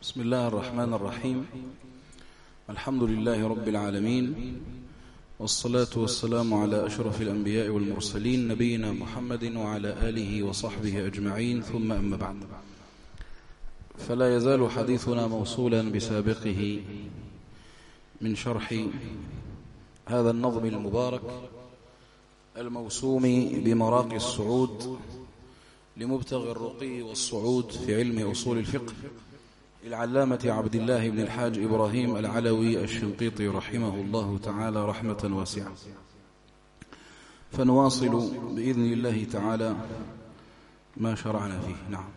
بسم الله الرحمن الرحيم. الحمد لله رب العالمين، والصلاة والسلام على أشرف الأنبياء والمرسلين نبينا محمد وعلى آله وصحبه أجمعين، ثم أما بعد، فلا يزال حديثنا موصولا بسابقه من شرح هذا النظم المبارك الموسوم بمراقي الصعود لمبتغي الرقي والصعود في علم أصول الفقه العلامة عبد الله بن الحاج إبراهيم العلوي الشنقيطي رحمه الله تعالى رحمة واسعة. فنواصل بإذن الله تعالى ما شرعنا فيه. نعم،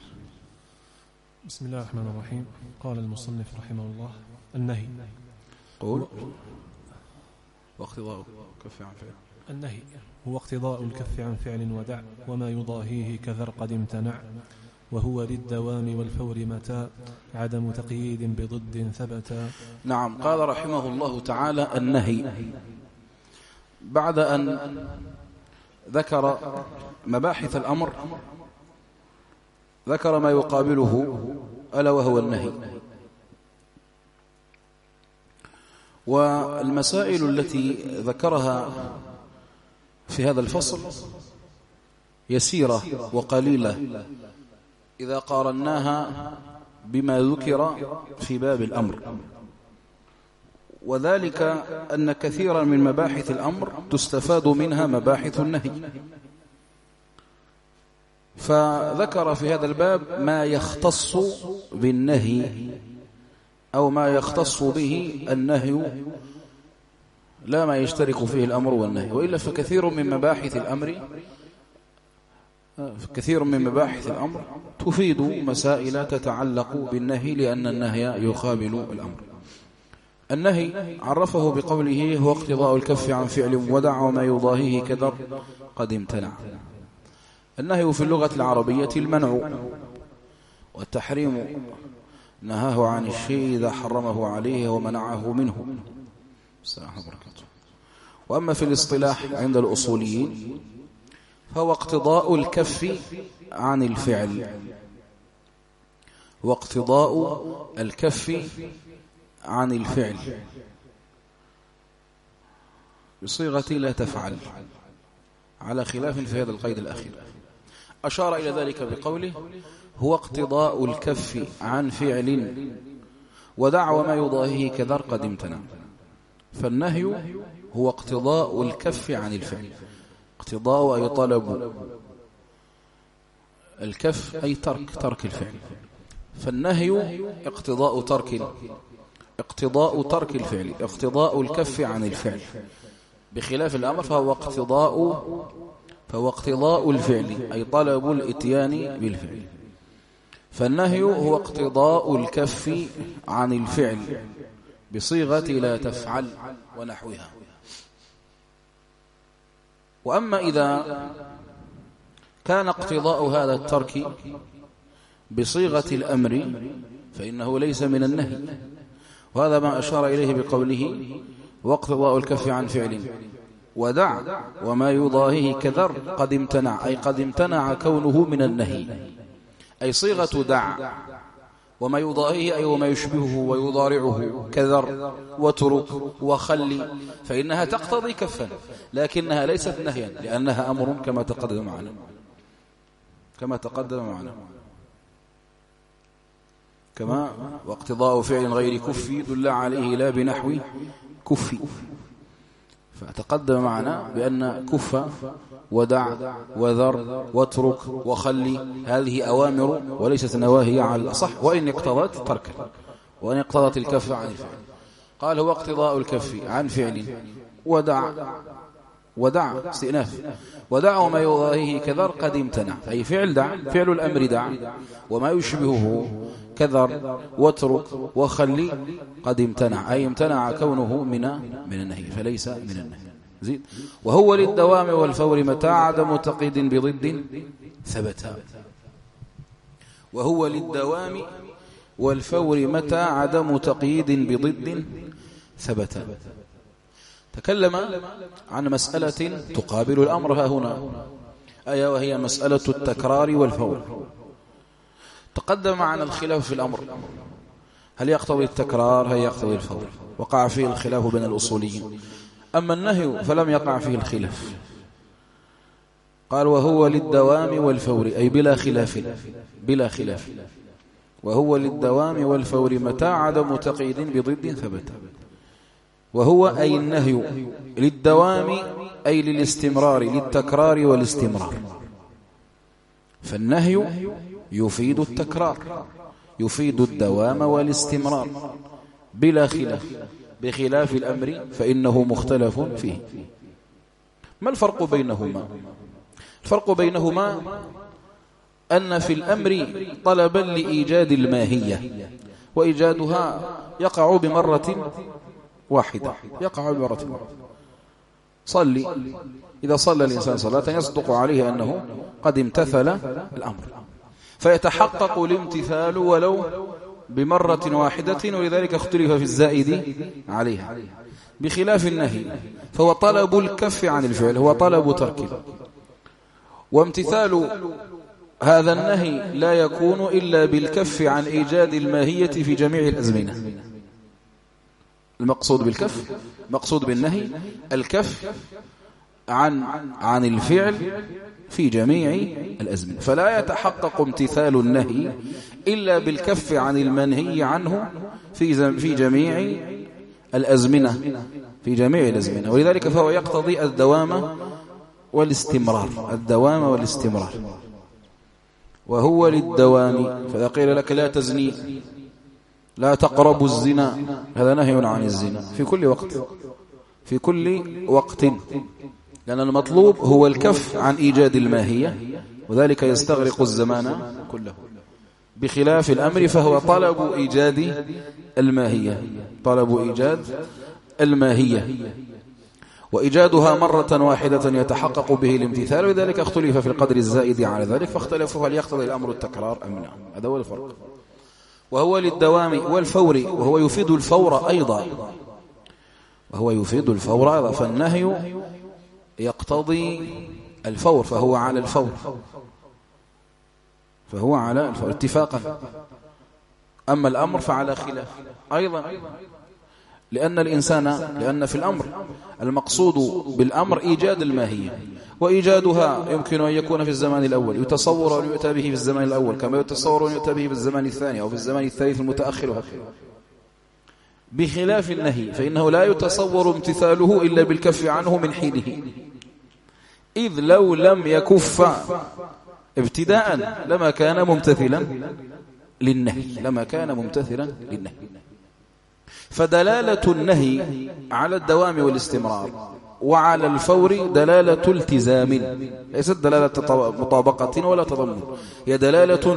بسم الله الرحمن الرحيم. قال المصنف رحمه الله: النهي. قول واقتضاء كف عن فعل. النهي هو اقتضاء الكف عن فعل ودع، وما يضاهيه كذر قد امتنع، وهو للدوام والفور متى عدم تقييد بضد ثبتا. نعم، قال رحمه الله تعالى: النهي، بعد أن ذكر مباحث الأمر ذكر ما يقابله ألا وهو النهي. والمسائل التي ذكرها في هذا الفصل يسيرة وقليلة إذا قارناها بما ذكر في باب الأمر، وذلك أن كثيرا من مباحث الأمر تستفاد منها مباحث النهي. فذكر في هذا الباب ما يختص بالنهي أو ما يختص به النهي، لا ما يشترك فيه الأمر والنهي، وإلا فكثير من مباحث الأمر تفيد مسائل تتعلق بالنهي، لأن النهي يقابل الأمر. النهي عرفه بقوله: هو اقتضاء الكف عن فعل ودع، وما يضاهيه كذر قد امتنع. النهي في اللغة العربية المنع والتحريم، نهاه عن الشيء إذا حرمه عليه ومنعه منه. السلام عليكم ورحمة الله. وأما في الاصطلاح عند الأصوليين فهو اقتضاء الكف عن الفعل، واقتضاء الكف عن الفعل بصيغة لا تفعل، على خلاف في هذا القيد الأخير. أشار إلى ذلك بقوله: هو اقتضاء الكف عن فعل ودع، وما يضاهيه كذر قد امتنع. فالنهي هو اقتضاء الكف عن الفعل. اقتضاء أي طلب، الكف أي ترك الفعل. فالنهي اقتضاء ترك الفعل، اقتضاء الكف عن الفعل، بخلاف الأمر فهو اقتضاء الفعل أي طلب الإتيان بالفعل. فالنهي هو اقتضاء الكف عن الفعل بصيغة لا تفعل ونحوها. وأما إذا كان اقتضاء هذا الترك بصيغة الأمر فإنه ليس من النهي، وهذا ما أشار إليه بقوله: واقتضاء الكف عن فعل ودع، وما يضاهيه كذر قد امتنع، أي قد امتنع كونه من النهي، أي صيغة دع وما يضاهيه أي وما يشبهه ويضارعه كذر وترك وخلي، فإنها تقتضي كفا، لكنها ليست نهيا، لأنها أمر كما تقدم معنا. كما واقتضاء فعل غير كفي دل عليه لا بنحو كفي. فتقدم معنا بأن كف ودع وذر واترك وخلي هذه أوامر وليست نواهي على الأصح، وإن اقتضت تركا، وإن اقتضت الكف عن الفعل. قال: هو اقتضاء الكف عن فعل ودع استئناف، ودع وما يضاهيه كذر قد امتنع، أي فعل الأمر دع وما يشبهه كذر واترك وخلي قد امتنع، أي امتنع كونه من النهي، فليس من النهي. زيد: وهو للدوام والفور متى عدم تقييد بضد ثبتا. وهو للدوام والفور متى عدم تقييد بضد ثبتا. تكلم عن مسألة تقابل الأمر ها هنا، وهي مسألة التكرار والفور. تقدم معنا الخلاف في الأمر، هل يقتضي التكرار هل يقتضي الفور؟ وقع فيه الخلاف بين الأصوليين. أما النهي فلم يقع فيه الخلاف، قال وهو للدوام والفور، أي بلا خلاف وهو للدوام والفور متى عدم تقييد بضد ثبت. وهو أي النهي للدوام أي للاستمرار، للتكرار والاستمرار. فالنهي يفيد التكرار، يفيد الدوام والاستمرار بلا خلاف، بخلاف الأمر فإنه مختلف فيه. ما الفرق بينهما؟ الفرق بينهما أن في الأمر طلبا لإيجاد الماهية، وإيجادها يقع بمرة واحدة، صلي، إذا صلى الإنسان صلاة يصدق عليه أنه قد امتثل الأمر، فيتحقق الامتثال ولو بمرة واحدة، ولذلك اختلف في الزائد عليها. بخلاف النهي فهو طلب الكف عن الفعل، هو طلب تركه، وامتثال هذا النهي لا يكون إلا بالكف عن إيجاد الماهية في جميع الأزمنة. المقصود بالكف، مقصود بالنهي الكف عن الفعل في جميع الأزمنة، فلا يتحقق امتثال النهي إلا بالكف عن المنهي عنه في جميع الأزمنة، ولذلك فهو يقتضي الدوام والاستمرار. وهو للدوام، فإذا قيل لك لا تزني، لا تقربوا الزنا، هذا نهي عن الزنا في كل وقت، لأن المطلوب هو الكف عن إيجاد الماهية، وذلك يستغرق الزمان كله. بخلاف الأمر فهو طلب إيجاد الماهية، وإيجادها مرة واحدة يتحقق به الامتثال، وذلك اختلف في القدر الزائد على ذلك، فاختلفوا هل يقتضي الأمر التكرار أم لا. هذا هو الفرق. وهو للدوام والفور، وهو يفيد الفور أيضا، فالنهي يقتضي الفور، فهو على الفور اتفاقا. أما الأمر فعلى خلاف أيضا، لأن في الأمر المقصود بالأمر إيجاد الماهية، وإيجادها يمكن أن يكون في الزمان الأول، يتصور أن يؤتى به في الزمان الأول كما يتصور أن يؤتى به في الزمان الثاني أو في الزمان الثالث المتأخر. بخلاف النهي فإنه لا يتصور امتثاله إلا بالكف عنه من حينه، إذ لو لم يكف ابتداء لما كان ممتثلا للنهي. فدلالة النهي على الدوام والاستمرار وعلى الفور دلالة التزام، ليست دلالة مطابقة ولا تضمن، هي دلالة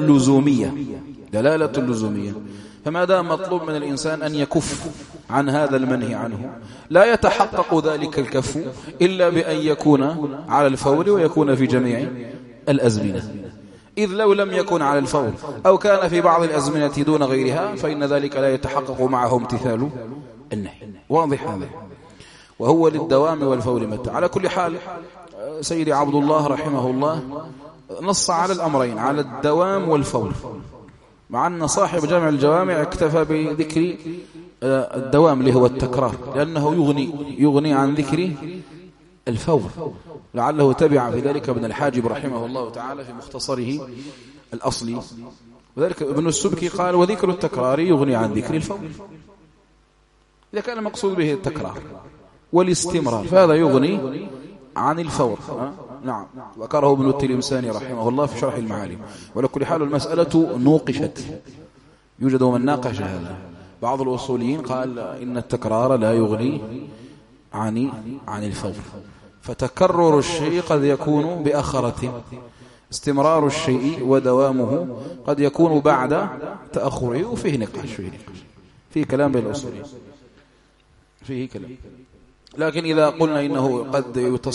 لزومية. فما دام مطلوب من الإنسان أن يكف عن هذا المنهي عنه، لا يتحقق ذلك الكف إلا بأن يكون على الفور ويكون في جميع الأزمنة. إذ لو لم يكن على الفور أو كان في بعض الأزمنة دون غيرها فإن ذلك لا يتحقق معه امتثال النهي. واضح هذا. وهو للدوام والفور متى. على كل حال سيدي عبد الله رحمه الله نص على الأمرين، على الدوام والفور، مع أن صاحب جامع الجوامع اكتفى بذكر الدوام اللي هو التكرار، لأنه يغني عن ذكر الفور، لعله تبع في ذلك ابن الحاجب رحمه الله تعالى في مختصره الأصلي. وذلك ابن السبكي قال وذكر التكرار يغني عن ذكر الفور، إذا كان المقصود به التكرار والاستمرار فهذا يغني عن الفور. نعم، ذكره ابن التلمساني رحمه الله في شرح المعالم. ولكل حال المسألة نوقشت، يوجد من ناقش هذا. بعض الأصوليين قال إن التكرار لا يغني عن الفور، فتكرر الشيء قد يكون بأخرة، استمرار الشيء ودوامه قد يكون بعد تأخره. وفيه نقاش، فيه كلام بين الأصوليين، فيه كلام. لكن إذا قلنا إنه قد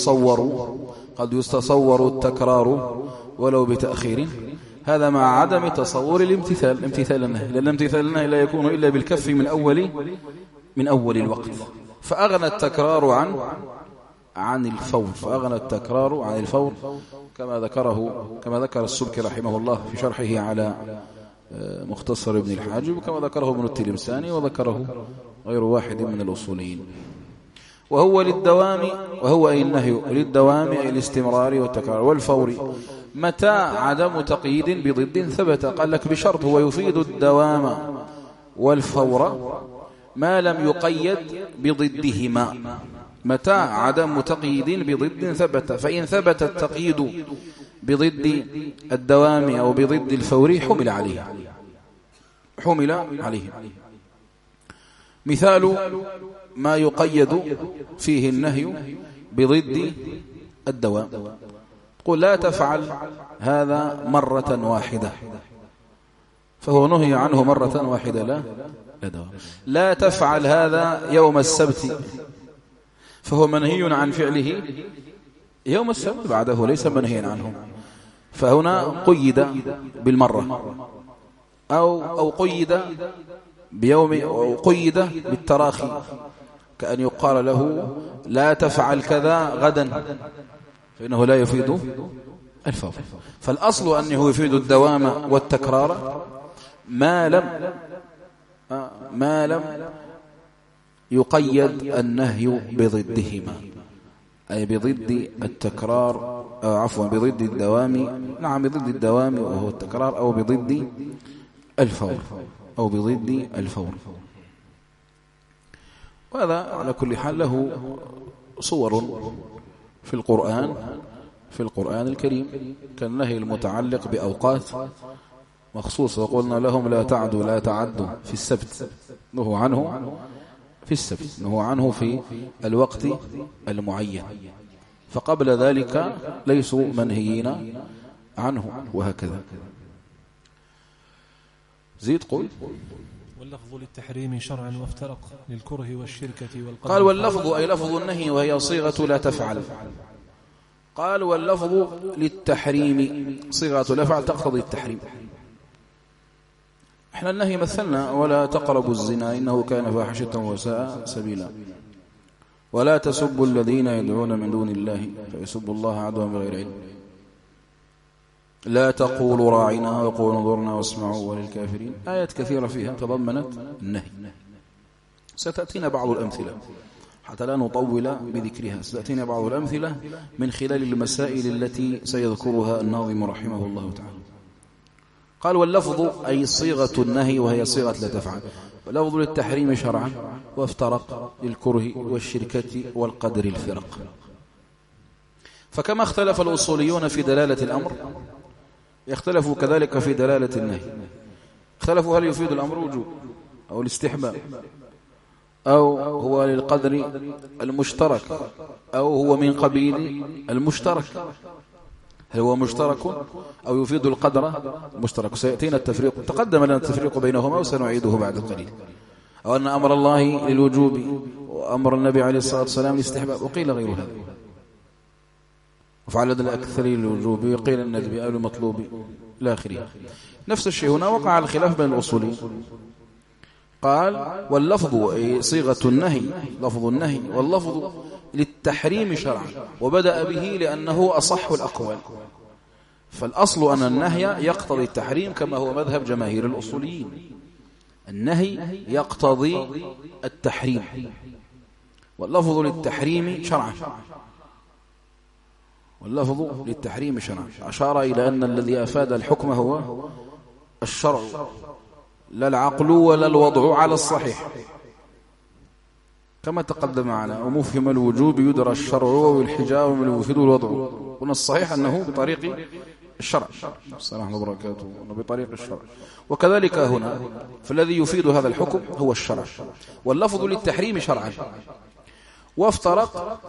يتصور التكرار ولو بتأخير، هذا مع عدم تصور امتثال النهي، لأن امتثال النهي لا يكون إلا بالكف من أول الوقت. فأغنى التكرار عن الفور، كما ذكر السبكي رحمه الله في شرحه على مختصر ابن الحاجب، كما ذكره ابن التلمساني وذكره غير واحد من الأصوليين. وهو أي النهي للدوام أي الاستمرار والتكرار والفور، متى عدم تقييد بضد ثبت. قال لك بشرط، هو يفيد الدوام والفور ما لم يقيد بضدهما، متى عدم تقييد بضد ثبت. فإن ثبت التقييد بضد الدوام أو بضد الفور حمل عليه. مثال ما يقيد فيه النهي بضد الدوام، قل لا تفعل هذا مرة واحدة، فهو نهي عنه مرة واحدة لا دوام. لا تفعل هذا يوم السبت، فهو منهي عن فعله يوم السبت، بعده ليس منهيا عنه. فهنا قيد بالمرة أو قيد بيوم، أو قيد بالتراخي، كأن يقال له لا تفعل كذا غدا، فإنه لا يفيد الفور. فالأصل أنه يفيد الدوام والتكرار ما لم يقيد النهي بضدهما، أي بضد التكرار، عفوا بضد الدوام، نعم بضد الدوام وهو التكرار، أو بضد الفور. وهذا على كل حال له صور في القرآن الكريم، كالنهي المتعلق بأوقات مخصوصة، وقلنا لهم لا تعدوا في السبت، نهوا عنه في السبت، نهوا عنه في الوقت المعين، فقبل ذلك ليسوا منهيين عنه، وهكذا. زيد قل. واللفظ للتحريم شرعا وافترق للكره والشركة والقدر. قال واللفظ أي لفظ النهي، وهي صيغة لا تفعل. قال واللفظ للتحريم، صيغة لا تفعل تقتضي التحريم. احنا النهي مثلنا: ولا تقربوا الزنا إنه كان فاحشة وساء سبيلا، ولا تسبوا الذين يدعون من دون الله فيسبوا الله عدوا بغير علم، لا تقولوا راعنا وقولوا انظرنا واسمعوا وللكافرين. آيات كثيرة فيها تضمنت النهي. ستأتينا بعض الأمثلة حتى لا نطول بذكرها، ستأتينا بعض الأمثلة من خلال المسائل التي سيذكرها الناظم رحمه الله تعالى. قال واللفظ أي صيغة النهي، وهي صيغة لا تفعل. واللفظ للتحريم شرعا وافترق للكره والشركة والقدر الفرق. فكما اختلف الأصوليون في دلالة الأمر، يختلفوا كذلك في دلالة النهي. اختلفوا هل يفيد الأمر وجوب أو الاستحباب، أو هو للقدر المشترك، أو هو من قبيل المشترك، هل هو مشترك أو يفيد القدر المشترك. سيأتينا التفريق، تقدم لنا التفريق بينهما وسنعيده بعد قليل. أو أن أمر الله للوجوب وأمر النبي عليه الصلاة والسلام للاستحباب، وقيل غير هذا. وفعل الأكثرين للوجوب، وقيل الندب أو المطلوب إلى آخره. نفس الشيء هنا وقع الخلاف بين الأصولين. قال واللفظ أي صيغة النهي، لفظ النهي، واللفظ للتحريم شرعا، وبدأ به لأنه أصح الأقوال. فالأصل أن النهي يقتضي التحريم كما هو مذهب جماهير الأصوليين، النهي يقتضي التحريم، واللفظ للتحريم شرعا، واللفظ للتحريم شرعا. أشار إلى أن الذي أفاد الحكم هو الشرع، لا العقل ولا الوضع على الصحيح، كما تقدم معنا. ومفهم الوجوب يدرى الشرع والحجاب من يفيد الوضع. قلنا الصحيح أنه بطريق الشرع، السلام عليكم وبركاته، أنه بطريق الشرع. وكذلك هنا فالذي يفيد هذا الحكم هو الشرع. واللفظ للتحريم شرعا وافترق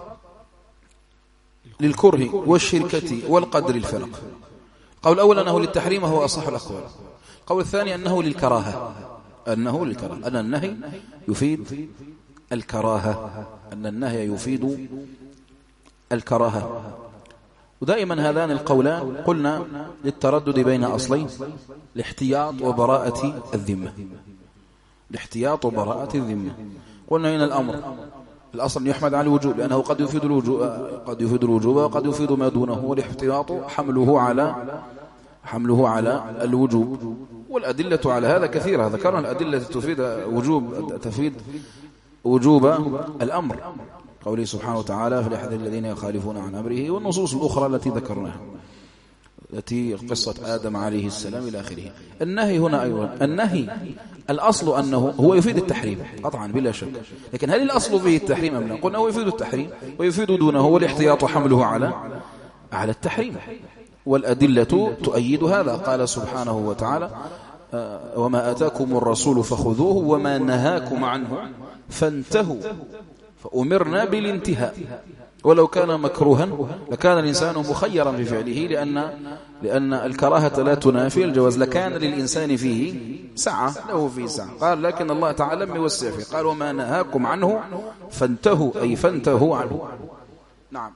للكره والشركة والقدر الفرق. قول الأول أنه للتحريم هو أصح الأقوال. قول الثاني أنه للكراهة، أن النهي يفيد الكراهة، أن النهي يفيد الكراهة. ودائما هذان القولان قلنا للتردد بين أصلين: الاحتياط وبراءة الذمة. الاحتياط وبراءة الذمة. قلنا هنا الأمر الأصل يحمد على الوجوب، لأنه قد يفيد الوجوب وقد يفيد ما دونه، والاحتياط حمله حمله على الوجوب. والأدلة على هذا كثيرة، ذكرنا الأدلة تفيد وجوب الأمر، قوله سبحانه وتعالى فليحذر الذين يخالفون عن أمره، والنصوص الأخرى التي ذكرناها التي قصة آدم عليه السلام إلى آخره. النهي هنا أيضا، النهي الأصل أنه هو يفيد التحريم قطعا بلا شك، لكن هل الأصل فيه التحريم أم لا؟ قلنا هو يفيد التحريم ويفيد دونه، والاحتياط حمله على التحريم، والأدلة تؤيد هذا. قال سبحانه وتعالى وما آتاكم الرسول فخذوه وما نهاكم عنه فانتهوا، فأمرنا بالانتهاء، ولو كان مكروها لكان الإنسان مخيرا في فعله، لأن الكراهة لا تنافي الجواز، لكان للإنسان فيه سعة، له فيه سعة. قال لكن الله تعالى لم يوسع فيه، قال وما نهاكم عنه فانتهوا، أي فانتهوا عنه. نعم.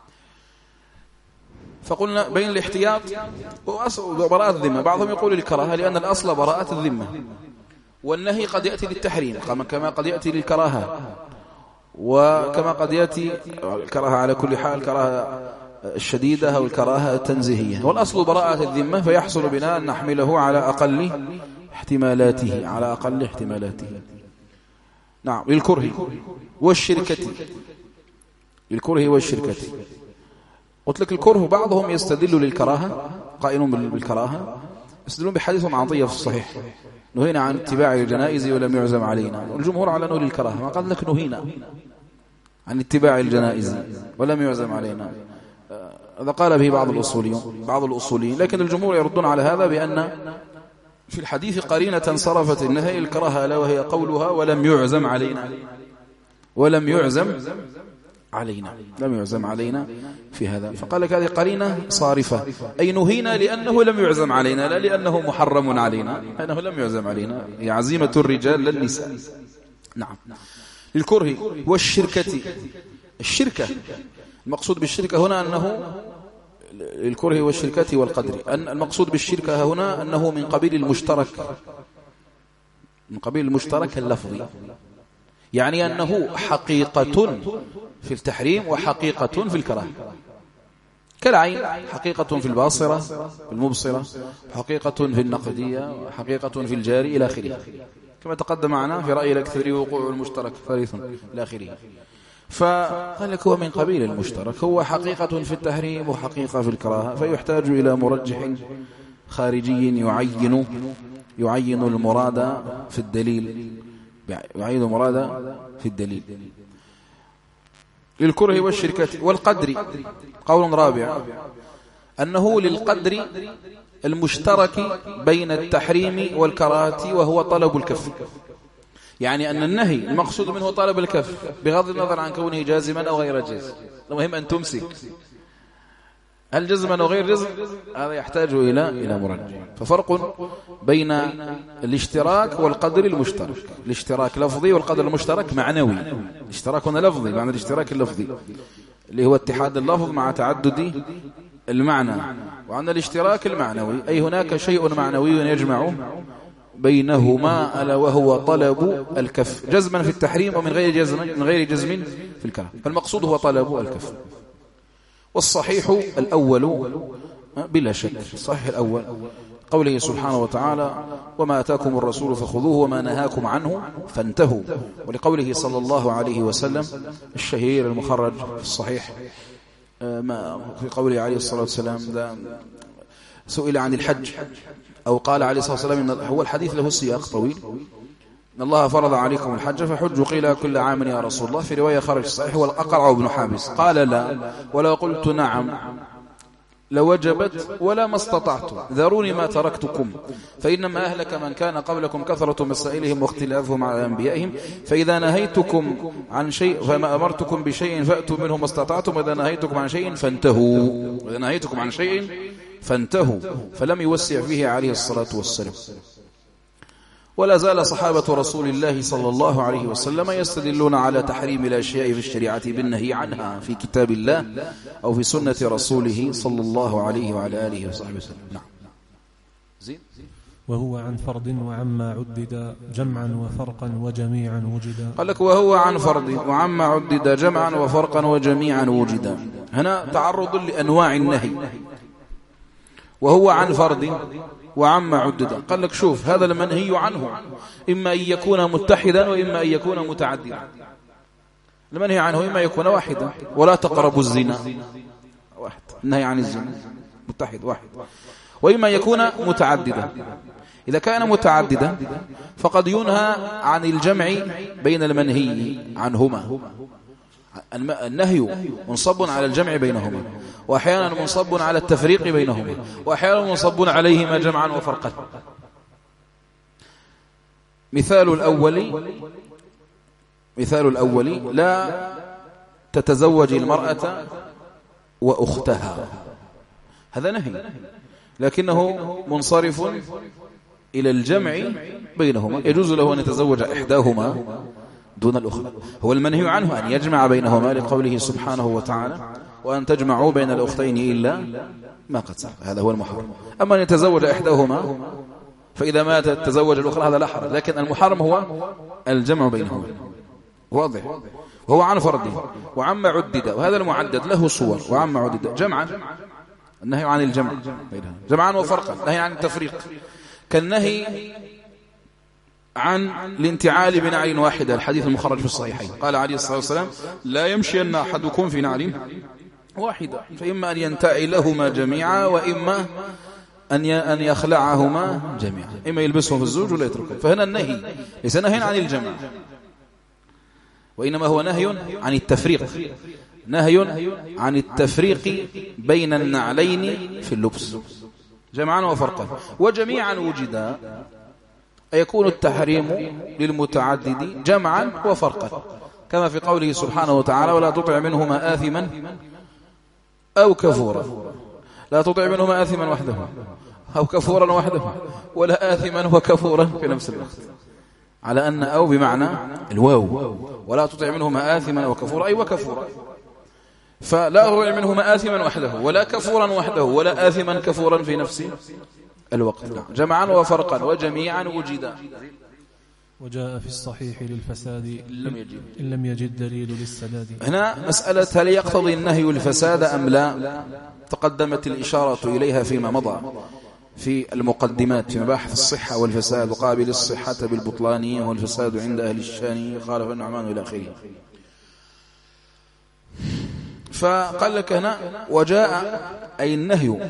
فقلنا بين الاحتياط وبراءة الذمة. بعضهم يقول الكراهة لأن الأصل براءة الذمة، والنهي قد يأتي للتحريم كما قد يأتي للكراهة، وكما قد يأتي الكراهة على كل حال، الكراهة الشديدة أو الكراهة التنزيهية، والأصل براءة الذمة، فيحصل بنا أن نحمله على أقل احتمالاته. نعم. للكره والشركة. قلت لك الكره بعضهم يستدل للكراهة، قائل بالكراهة، يستدلون بحديث عطية في الصحيح نهينا عن اتباع الجنائز ولم يعزم علينا، والجمهور على أنه للكراهة، ما قال لك نهينا عن اتباع الجنائز ولم يعزم علينا، هذا قال به بعض الأصوليين، لكن الجمهور يردون على هذا بأن في الحديث قرينة صرفت النهي الكراهة، ألا وهي قولها ولم يعزم علينا في هذا، فقال لك هذه قرينة صارفة، أي نهينا لأنه لم يعزم علينا، لا لأنه محرم علينا، لأنه لم يعزم علينا، هي عزيمة الرجال للنساء. نعم. للكره الشركة المقصود بالشركة هنا أنه الكره والشركة والقدر، المقصود بالشركة هنا أنه من قبيل المشترك اللفظي، يعني أنه حقيقة في التحريم وحقيقة في الكراهة، كالعين حقيقة في الباصرة في المبصرة، حقيقة في النقدية، وحقيقة في الجاري إلى آخره، كما تقدم معنا في رأي الأكثر وقوع المشترك ثالث إلى آخره. فقال لك هو من قبيل المشترك، هو حقيقة في التحريم وحقيقة في الكراهة، فيحتاج إلى مرجح خارجي يعين المراد في الدليل. للكره والشركة والقدر قول رابع، أنه للقدر المشترك بين التحريم والكراهة، وهو طلب الكف، يعني أن النهي المقصود منه طلب الكف بغض النظر عن كونه جازما أو غير جازم، المهم أن تمسك، هل جزما أو غير جزم، هذا يحتاج إلى مرجح. ففرق بين الاشتراك والقدر المشترك، الاشتراك لفظي والقدر المشترك معنوي. الاشتراك هنا لفظي، معنى الاشتراك اللفظي اللي هو اتحاد اللفظ مع تعدد المعنى، وعند الاشتراك المعنوي أي هناك شيء معنوي يجمع بينهما، ألا وهو طلب الكف، جزما في التحريم ومن غير جزم في الكراهة، فالمقصود هو طلب الكف. والصحيح الأول بلا شك، الصحيح الأول قوله سبحانه وتعالى وما أتاكم الرسول فخذوه وما نهاكم عنه فانتهوا، ولقوله صلى الله عليه وسلم الشهير المخرج في الصحيح في قوله عليه الصلاة والسلام سئل عن الحج، أو قال عليه الصلاة والسلام هو الحديث له سياق طويل، إن الله فرض عليكم الحج فحجوا، قيل كل عام يا رسول الله، في رواية خرج الصحيح والأقرع بن حابس قال لا، ولو قلت نعم لوجبت ولا ما استطعت، ذروني ما تركتكم، فإنما أهلك من كان قبلكم كثرة مسائلهم واختلافهم على أنبيائهم، فإذا نهيتكم عن شيء فما أمرتكم بشيء فأتوا منه ما استطعتم، وإذا نهيتكم عن شيء فانتهوا، فلم يوسع فيه عليه الصلاة والسلام. ولا زال صحابة رسول الله صلى الله عليه وسلم يستدلون على تحريم الأشياء في الشريعة بالنهي عنها في كتاب الله أو في سنة رسوله صلى الله عليه وعلى آله وصحبه وسلم. نعم. زين. وهو عن فرض وعما عدد جمعا وفرقا وجميعا وجدا. قال لك وهو عن فرض وعما عدد جمعا وفرقا وجميعا وجدا، هنا تعرض لأنواع النهي، وهو عن فرد وعما عدد. قال لك شوف هذا المنهي عنه إما أن يكون متحدا وإما أن يكون متعددا. المنهي عنه إما يكون واحدا، ولا تقربوا الزنا، واحد، النهي عن الزنا متحد واحد، وإما يكون متعددا. إذا كان متعددا فقد ينهى عن الجمع بين المنهي عنهما. النهي منصب على الجمع بينهما، وأحيانا منصب على التفريق بينهما، وأحيانا منصب عليهما جمعا وفرقا. مثال الأول لا تتزوج المرأة وأختها، هذا نهي لكنه منصرف إلى الجمع بينهما، يجوز له أن يتزوج إحداهما دون الأخرى. هو المنهي عنه أن يجمع بينهما لقوله سبحانه وتعالى وأن تجمعوا بين الأختين إلا ما قد سبق، هذا هو المحرم. أما أن يتزوج إحداهما فإذا ماتت تتزوج الأخرى هذا لا حرج، لكن المحرم هو الجمع بينهما، واضح. وهو عن فرد وعما عدد، وهذا المعدد له صور. وعما عدد جمعا، النهي عن الجمع بينهما جمعا وفرقا، النهي عن التفريق، كالنهي عن الانتعال بنعل واحدة، الحديث المخرج في الصحيحين. قال عليه الصلاة والسلام لا يمشين أحدكم في نعل واحدة، فإما أن ينتعلهما جميعا وإما أن يخلعهما جميعا، إما يلبسهم في الزوج ولا يتركه. فهنا النهي ليس نهي عن الجمع، وإنما هو نهي عن التفريق، نهي عن التفريق بين النعلين في اللبس جمعا وفرقا. وجميعا وجدا يكون التحريم للمتعدد جمعا وفرقا، كما في قوله سبحانه وتعالى ولا تطع منهما آثما أو كفورا. لا تطع منهما آثما وحده أو كفورا وحده، ولا آثما وكفورا في نفس الوقت، على أن أو بمعنى الواو. ولا تطع منهما آثما وكفورا أي وكفورا، فلا تطع منهما آثما وحده ولا كفورا وحده ولا آثما كفورا في نفس الوقت، جمعا وفرقا. وجميعا وجدا. وجاء في الصحيح للفساد إن لم يجد دليل للسداد. هنا مسألة هل يقتضي النهي الفساد أم لا، تقدمت الإشارة إليها فيما مضى في المقدمات في مباحث الصحة والفساد، وقابل الصحة بالبطلان والفساد عند أهل الشان خالف النعمان إلى آخره. فقال لك هنا وجاء أي النهي،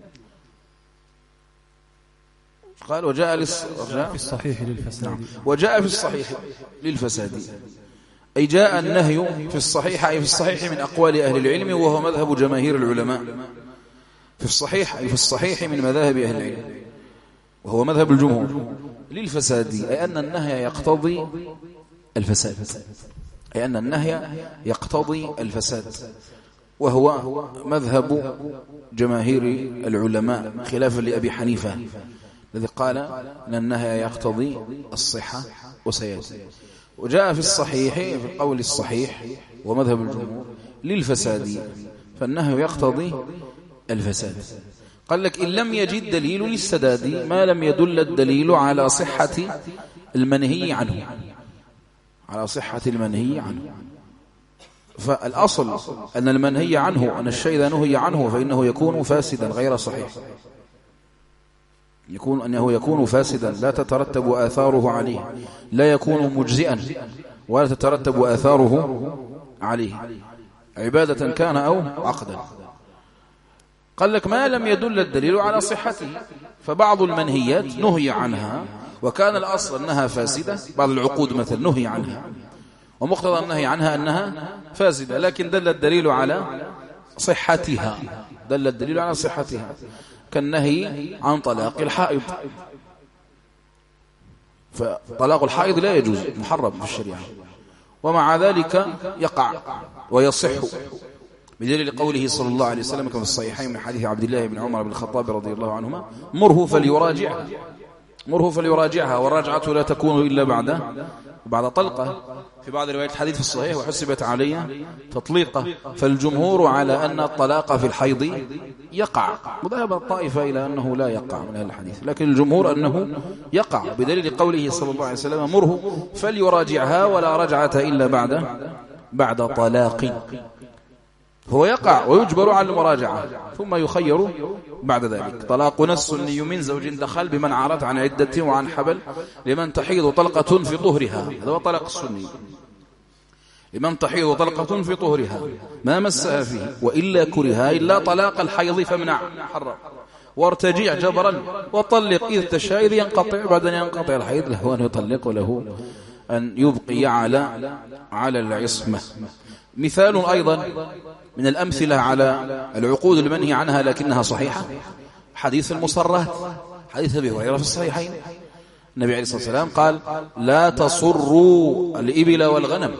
قال وجاء في الصحيح للفساد، وجاء في الصحيح للفساد أي جاء النهي في الصحيح، أي في الصحيح من أقوال أهل العلم، وهو مذهب جماهير العلماء. في الصحيح أي في الصحيح من مذاهب أهل العلم، وهو مذهب الجمهور. للفساد أي أن النهي يقتضي الفساد، أي أن النهي يقتضي الفساد، وهو مذهب جماهير العلماء خلافا لأبي حنيفة الذي قال أن النهي يقتضي الصحة وسيأتي. وجاء في الصحيح في القول الصحيح ومذهب الجمهور للفساد، فالنهي يقتضي الفساد. قال لك إن لم يجد دليل للسداد، ما لم يدل الدليل على صحة المنهي عنه، على صحة المنهي عنه. فالأصل أن المنهي عنه، أن الشيء إذا نهي عنه فإنه يكون فاسدا غير صحيح، يكون أنه يكون فاسدا لا تترتب آثاره عليه، لا يكون مجزئا ولا تترتب آثاره عليه، عبادة كان أو عقدا. قال لك ما لم يدل الدليل على صحته، فبعض المنهيات نهي عنها وكان الأصل أنها فاسدة، بعض العقود مثل نهي عنها ومقتضى النهي عنها أنها فاسدة، لكن دل الدليل على صحتها، دل الدليل على صحتها، كالنهي عن طلاق الحائض. فطلاق الحائض لا يجوز، محرم في الشريعة، ومع ذلك يقع ويصح بدليل قوله صلى الله عليه وسلم كما في الصحيحين من حديث عبد الله بن عمر بن الخطاب رضي الله عنهما مره فليراجعها، والرجعة لا تكون إلا بعد طلقة. في بعض روايات الحديث في الصحيح وحسبت علي تطليقة. فالجمهور على أن الطلاق في الحيض يقع، وذهب الطائفة إلى أنه لا يقع من أهل الحديث، لكن الجمهور أنه يقع بدليل قوله صلى الله عليه وسلم مره فليراجعها ولا رجعة إلا بعد طلاق. هو يقع ويجبر على المراجعة ثم يخير بعد ذلك. طلاق السني من زوج دخل بمن عارت عن عدة وعن حبل لمن تحيض طلقة في طهرها، هذا هو طلاق السني، لمن تحيض طلقة في طهرها ما مسها فيه وإلا كرها إلا طلاق الحيض فامنع حرم وارتجع جبرا وطلق إذ تشاء إذ ينقطع، بعد أن ينقطع الحيض له أن يطلق وله أن يبقي على العصمة. مثال أيضا من الأمثلة على العقود المنهي عنها لكنها صحيحة حديث المصرات، حديث أبي هريرة في الصحيحين، النبي عليه الصلاة والسلام قال لا تصروا الإبل والغنم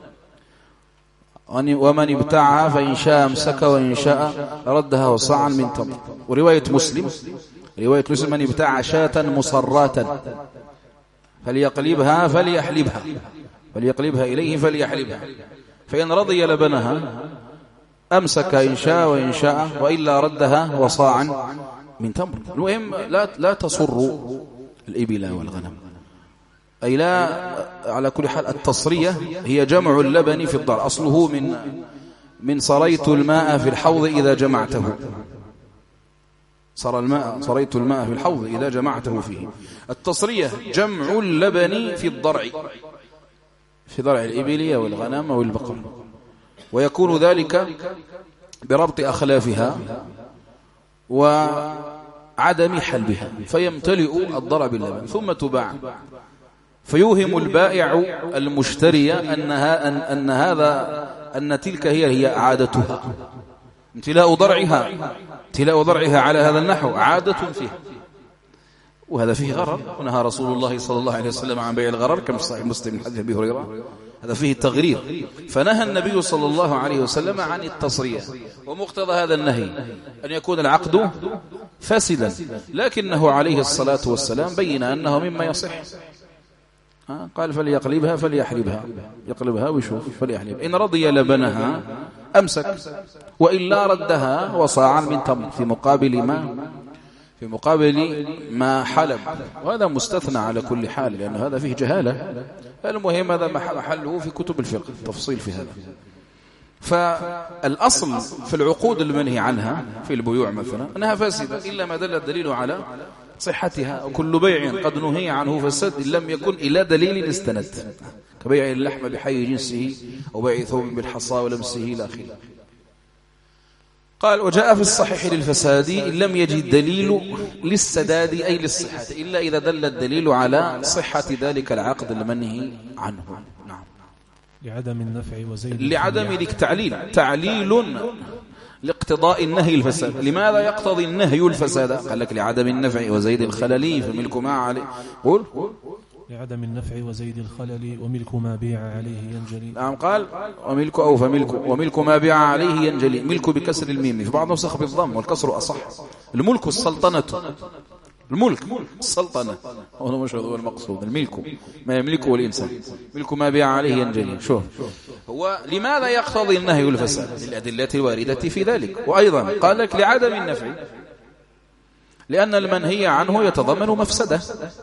ومن ابتاعها فإن شاء امسك وإن شاء ردها وصاعا من تمر. ورواية مسلم من ابتاع شاة مصراتا فليقلبها إليه فليحلبها فإن رضي لبنها أمسك إن شاء وإن شاء وإلا ردها وصاعا من تمر. المهم لا تصروا الإبل والغنم، أي لا، على كل حال التصرية هي جمع اللبن في الضرع، أصله من صريت الماء في الحوض إذا جمعته، صريت الماء في الحوض إذا جمعته فيه. التصرية جمع اللبن في الضرع، في ضرع الإبل والغنم والبقر، ويكون ذلك بربط أخلافها وعدم حلبها فيمتلئ الضرع باللبن ثم تباع، فيوهم البائع المشتري أن تلك هي عادتها، امتلاء ضرعها على هذا النحو عادة فيها، وهذا فيه غرر، ونهى رسول الله صلى الله عليه وسلم عن بيع الغرر كما في صحيح مسلم من حديث أبي هريرة، هذا فيه تغرير، فنهى النبي صلى الله عليه وسلم عن التصرية، ومقتضى هذا النهي أن يكون العقد فاسدا، لكنه عليه الصلاة والسلام بين أنه مما يصح، قال فليقلبها فليحلبها، يقلبها ويشوف فليحلب، إن رضي لبنها أمسك وإلا ردها وصاعا من تمر في مقابل ما حلب، وهذا مستثنى على كل حال لأن هذا فيه جهالة. المهم هذا محله في كتب الفقه تفصيل في هذا. فالأصل في العقود المنهي عنها في البيوع مثلا أنها فاسدة إلا ما دل الدليل على صحتها، وكل بيع قد نهي عنه فسد إن لم يكن إلى دليل استند، كبيع اللحم بحي جنسه أو بيع ثوب بالحصى ولمسه إلى آخره. قال وجاء في الصحيح للفساد إن لم يجد دليل للسداد أي للصحة إلا إذا دل الدليل على صحة ذلك العقد المنهي عنه. نعم. لعدم النفع وزيد لعدم تعليل لاقتضاء النهي الفساد. لماذا يقتضي النهي الفساد؟ قال لك لعدم النفع وزيد الخلل فملك ما عليه. قول لعدم النفع وزيد الخلل وملك ما بيع عليه ينجلي. نعم قال وملك أو فملك وملك ما بيع عليه ينجلي، ملك بكسر الميم، في بعض نسخ بالضم والكسر أصح. الملك السلطنة، الملك السلطنة هو مش هو المقصود، الملك ما يملكه الإنسان، ملك ما بيع عليه ينجلي. شوف هو لماذا يقتضي النهي الفساد؟ للأدلة الواردة في ذلك. وأيضا قال لك لعدم النفع لأن المنهي عنه يتضمن مفسدة،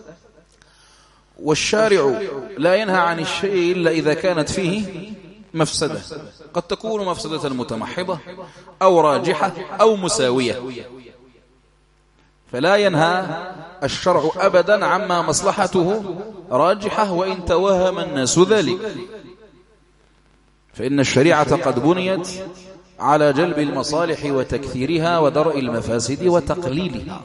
والشارع لا ينهى عن الشيء إلا إذا كانت فيه مفسدة، قد تكون مفسدة متمحضة أو راجحة أو مساوية، فلا ينهى الشرع أبدا عما مصلحته راجحة وإن توهم الناس ذلك، فإن الشريعة قد بنيت على جلب المصالح وتكثيرها ودرء المفاسد وتقليلها،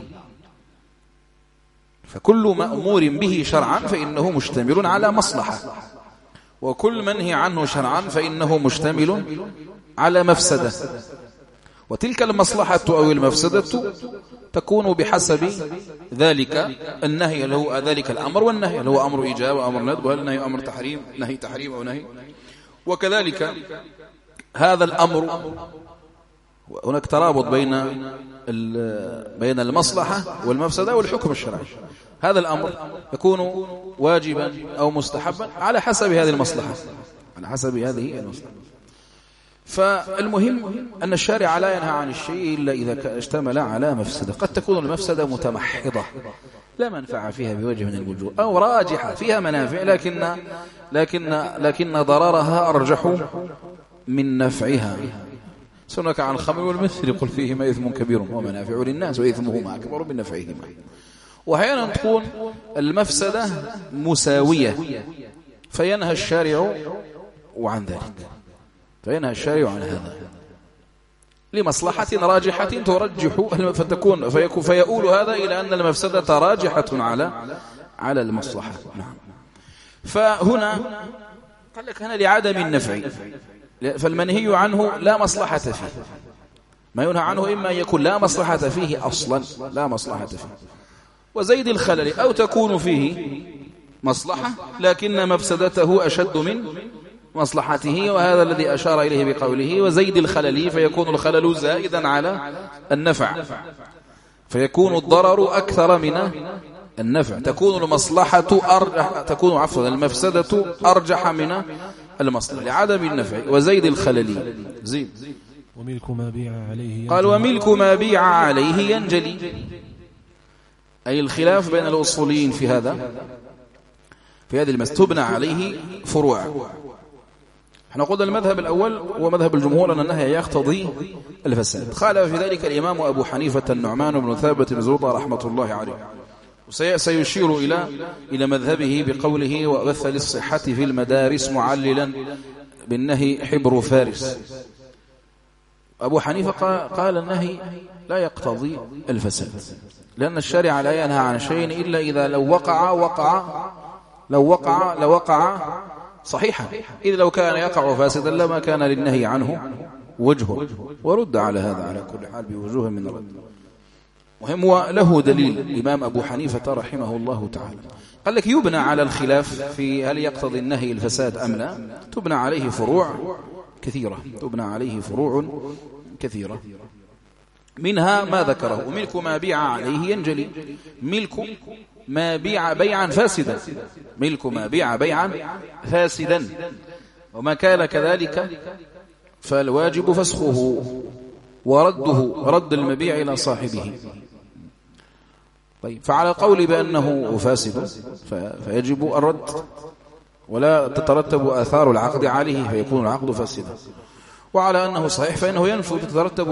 فكل مأمور به شرعا فإنه مشتمل على مصلحة، وكل منهي عنه شرعا فإنه مشتمل على مفسدة، وتلك المصلحة أو المفسدة تكون بحسب ذلك النهي اللي هو ذلك الأمر، والنهي اللي هو أمر إيجاب وأمر ندب، وهل النهي أمر تحريم، نهي تحريم أو نهي. وكذلك هذا الأمر هناك ترابط بين المصلحة والمفسدة والحكم الشرعي. هذا الأمر يكون واجبا أو مستحبا على حسب هذه المصلحة، على حسب هذه المصلحة. فالمهم أن الشارع لا ينهى عن الشيء إلا إذا اشتمل على مفسدة، قد تكون المفسدة متمحضة لا منفعة فيها بوجه من الوجوه، أو راجحة فيها منافع لكن ضررها أرجح من نفعها، سنك عن الخمر والمثل قل فيهما إثم كبير ومنافع للناس وإثمهما أكبر من نفعهما. وأحيانا تكون المفسدة مساوية فينهى الشارع عن ذلك، فينهى الشارع عن هذا لمصلحة راجحة ترجح فتكون فيؤول هذا إلى أن المفسدة راجحة على المصلحة. نعم. فهنا قال لك هنا لعدم النفع، فالمنهي عنه لا مصلحة فيه، ما ينهى عنه إما يكون لا مصلحة فيه أصلا، لا مصلحة فيه، وزيد الخلل، أو تكون فيه مصلحة لكن مفسدته أشد من مصلحته، وهذا الذي أشار إليه بقوله وزيد الخلل، فيكون الخلل زائدا على النفع، فيكون الضرر أكثر من النفع، تكون المفسدة أرجح من المصلحة لعدم النفع وزيد الخلل. زيد. وملك ما بيع عليه قال وملك ما بيع عليه ينجلي، أي الخلاف بين الأصوليين في هذه المسألة تبنى عليه فروع. احنا قلنا المذهب الأول ومذهب الجمهور أن النهي يقتضي الفساد، خالف في ذلك الإمام أبو حنيفة النعمان بن ثابت الزرطة رحمة الله عليه، وسيشير إلى مذهبه بقوله وبث للصحة في المدارس معللا بالنهي حبر فارس. أبو حنيفة قال النهي لا يقتضي الفساد، لأن الشارع لا ينهى عن شيء إلا إذا لو وقع صحيحا، إذا لو كان يقع فاسدا لما كان للنهي عنه وجهه، ورد على هذا على كل حال بوجوه من رد. مهم وله دليل الإمام أبو حنيفة رحمه الله تعالى، قال لك يبنى على الخلاف في هل يقتضي النهي الفساد أم لا، تبنى عليه فروع كثيرة، منها ما ذكره وملك ما بيع عليه ينجلي، ملك ما بيع بيعا فاسدا، ملك ما بيع بيعا فاسدا، وما كان كذلك فالواجب فسخه رد المبيع إلى صاحبه. طيب، فعلى قول بأنه فاسد فيجب الرد ولا تترتب آثار العقد عليه فيكون العقد فاسدا، وعلى أنه صحيح فإنه ينفذ تترتب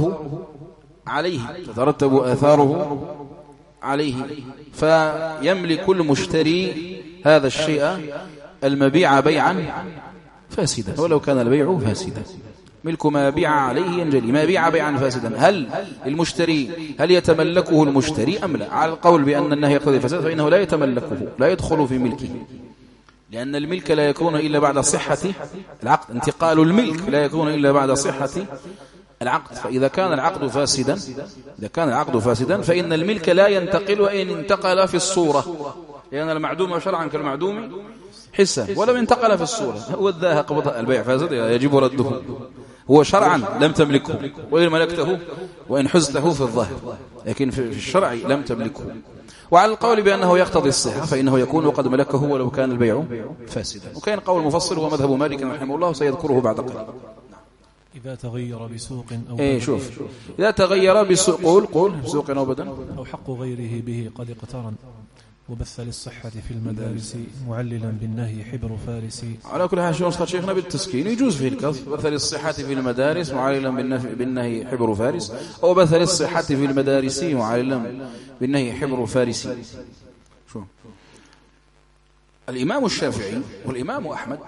آثاره عليه فيملك المشتري هذا الشيء المبيع بيعا فاسدا ولو كان البيع فاسدا. ملك ما بيع عليه ينجلي، ما بيع بيعا فاسدا، هل يتملكه المشتري أم لا؟ على القول بأن النهي يقتضي الفساد فإنه لا يتملكه، لا يدخل في ملكه، لأن الملك لا يكون إلا بعد صحة العقد، انتقال الملك لا يكون إلا بعد صحة العقد. فإذا كان العقد فاسدا فإن الملك لا ينتقل وإن انتقل في الصورة، لأن المعدوم شرعا كالمعدوم حسا، ولو انتقل في الصورة هو الذاهب قبض البيع فاسد يجب رده، هو شرعا لم تملكه وإن ملكته وإن حزته في الظاهر، لكن في الشرع لم تملكه. وعلى القول بأنه يقتضي الصحة فإنه يكون قد ملكه ولو كان البيع فاسدا. وكان قول مفصل هو مذهب مالك رحمه الله سيذكره بعد قليل. إذا تغير بسوق أو بدن، شوف إذا تغير بسوق قول بسوق أو بدن أو حق غيره به قد اقترن، وبث للصحة في المدارس معللا بالنهي حبر فارسي. على كل حال نسخة شيخنا بالتسكين يجوز فيه الكسر، بث للصحة في المدارس معللا بالنهي حبر فارس، أو بث للصحة في المدارس معللا بالنهي حبر فارسي. شو الإمام الشافعي والإمام أحمد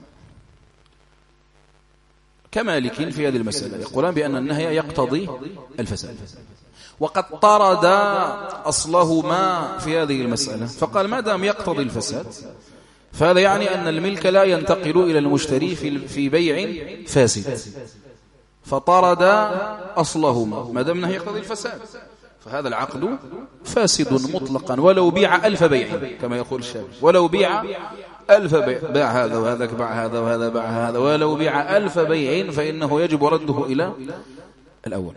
كمالك في هذه المسألة يقولون بأن النهي يقتضي الفساد، وقد طرد أصلهما في هذه المسألة، فقال ما دام يقتضي الفساد فهذا يعني أن الملك لا ينتقل إلى المشتري في بيع فاسد، فطرد أصلهما ما دام النهي يقتضي الفساد، فهذا العقد فاسد مطلقا ولو بيع 1000 بيع كما يقول الشافعي، ولو بيع 1000 بيع، باع هذا وهذا باع هذا وهذا باع هذا، ولو بيع 1000 بيع فإنه يجب رده إلى الأول.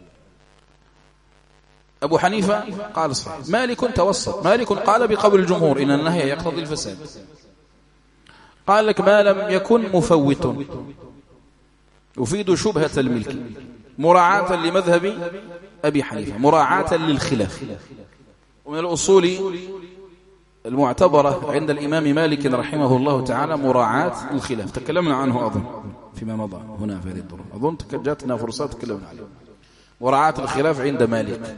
أبو حنيفة قال صحيح، مالك توسط، مالك قال بقول الجمهور إن النهي يقتضي الفساد، قال لك ما لم يكن مفوت يفيد شبهة الملك مراعاة لمذهب أبي حنيفة، مراعاة للخلاف. ومن الأصول المعتبرة عند الإمام مالك رحمه الله تعالى مراعاة الخلاف، تكلمنا عنه أظن فيما مضى هنا في هذه الدروس، أظن جاتنا فرصات تكلمنا عليه. مراعاة الخلاف عند مالك،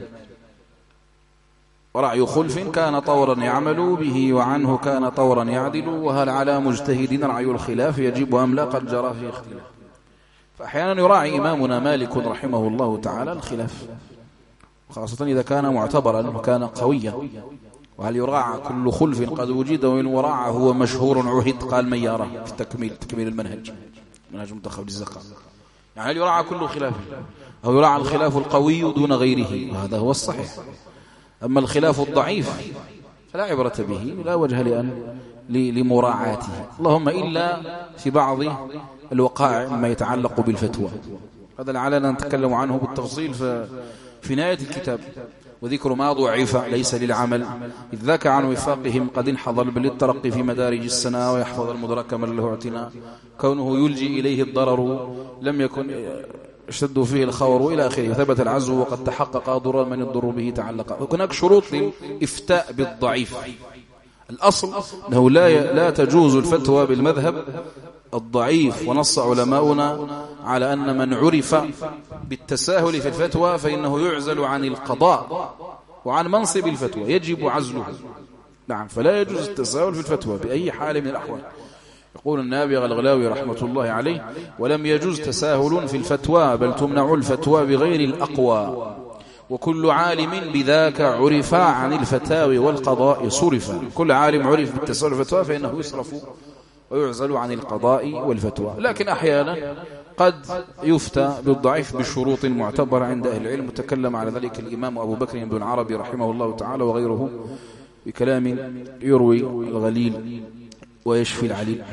ورعي خلف كان طورا يعمل به وعنه كان طورا يعدل، وهل على مجتهد رعي الخلاف يجب أم لا قد جرى في اختلاف. فأحيانا يراعي إمامنا مالك رحمه الله تعالى الخلاف، خاصة إذا كان معتبرا وكان قويا. وهل يراعى كل خلف قد وجد، وإن وراعى هو مشهور عهد، قال من يرى في تكميل المنهج منتخب الزقاق. يعني هل يراعى كل خلاف أو يراعى الخلاف القوي دون غيره، وهذا هو الصحيح. أما الخلاف الضعيف فلا عبرة به ولا وجه لمراعاته، اللهم إلا في بعض الوقائع ما يتعلق بالفتوى، هذا لعلنا نتكلم عنه بالتفصيل في نهاية الكتاب. وذكر ما ضعف ليس للعمل، إذ ذاك عن وفاقهم قد انحضر بالترقي في مدارج السنا، ويحفظ المدرك من له اعتناء، كونه يلجي إليه الضرر لم يكن اشتد فيه الخور إلى آخره، ثبت العزو وقد تحقق ضرر من الضر به تعلق. هناك شروط للإفتاء بالضعيف. الأصل أنه لا تجوز الفتوى بالمذهب الضعيف، ونص علماؤنا على أن من عرف بالتساهل في الفتوى فإنه يعزل عن القضاء وعن منصب الفتوى، يجب عزله. نعم، فلا يجوز التساهل في الفتوى بأي حال من الأحوال. يقول النابغة الغلاوي رحمة الله عليه: ولم يجوز تساهل في الفتوى، بل تمنع الفتوى بغير الأقوى، وكل عالم بذاك عرف عن الفتاوى والقضاء صرف. كل عالم عرف بالتساهل في الفتوى فإنه يصرف ويعزل عن القضاء والفتوى. لكن أحيانا قد يفتى بالضعيف بشروط معتبرة عند أهل العلم، تكلم على ذلك الإمام أبو بكر بن عربي رحمه الله تعالى وغيره بكلام يروي الغليل ويشفي العليل.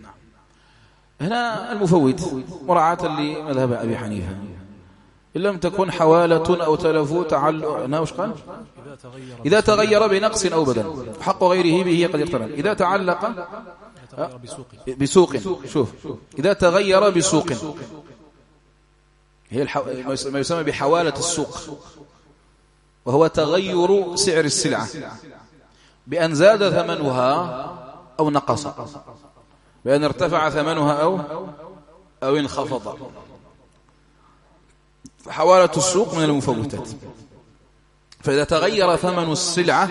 هنا المفوت مراعاة لمذهب أبي حنيفة، إن لم تكن حوالة أو تلف وش قال؟ إذا تغير بنقص أو بدل، حق غيره به قد يقترن. إذا تعلق بسوق، شوف، إذا تغير بسوق، هي ما يسمى بحوالة السوق، وهو تغير سعر السلعة بأن زاد ثمنها أو نقص، بأن ارتفع ثمنها أو انخفض. حوالة السوق من المفوتات. فإذا تغير ثمن السلعة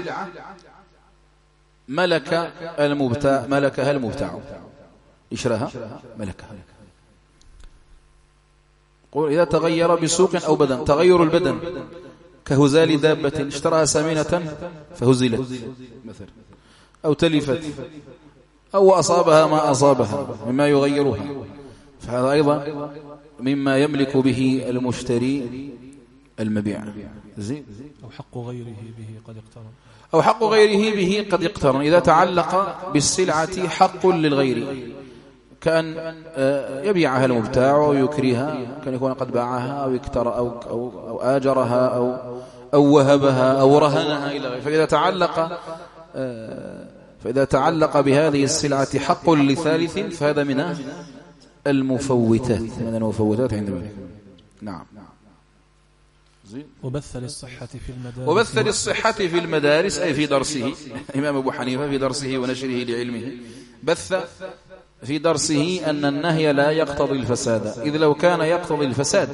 ملكها المبتاع، اشتراها ملكها. قول إذا تغير بسوق أو بدن، تغير البدن كهزال دابة اشتراها سمينة فهزلت مثلا، أو تلفت، أو أصابها ما أصابها مما يغيرها، فهذا أيضا مما يملك به المشتري المبيع. أو حق غيره به قد اقترن، إذا تعلق بالسلعة حق للغير، كأن يبيعها المبتاع ويكريها، كان يكون قد باعها أو اكتر أو آجرها أو وهبها أو رهنها إلى غيره. فإذا تعلق بهذه السلعة حق لثالث فهذا من المفوتات عند مالك. نعم. وبث للصحة في المدارس أي في درسه. الإمام أبو حنيفة في درسه ونشره لعلمه بث في درسه أن النهي لا يقتضي الفساد، إذ لو كان يقتضي الفساد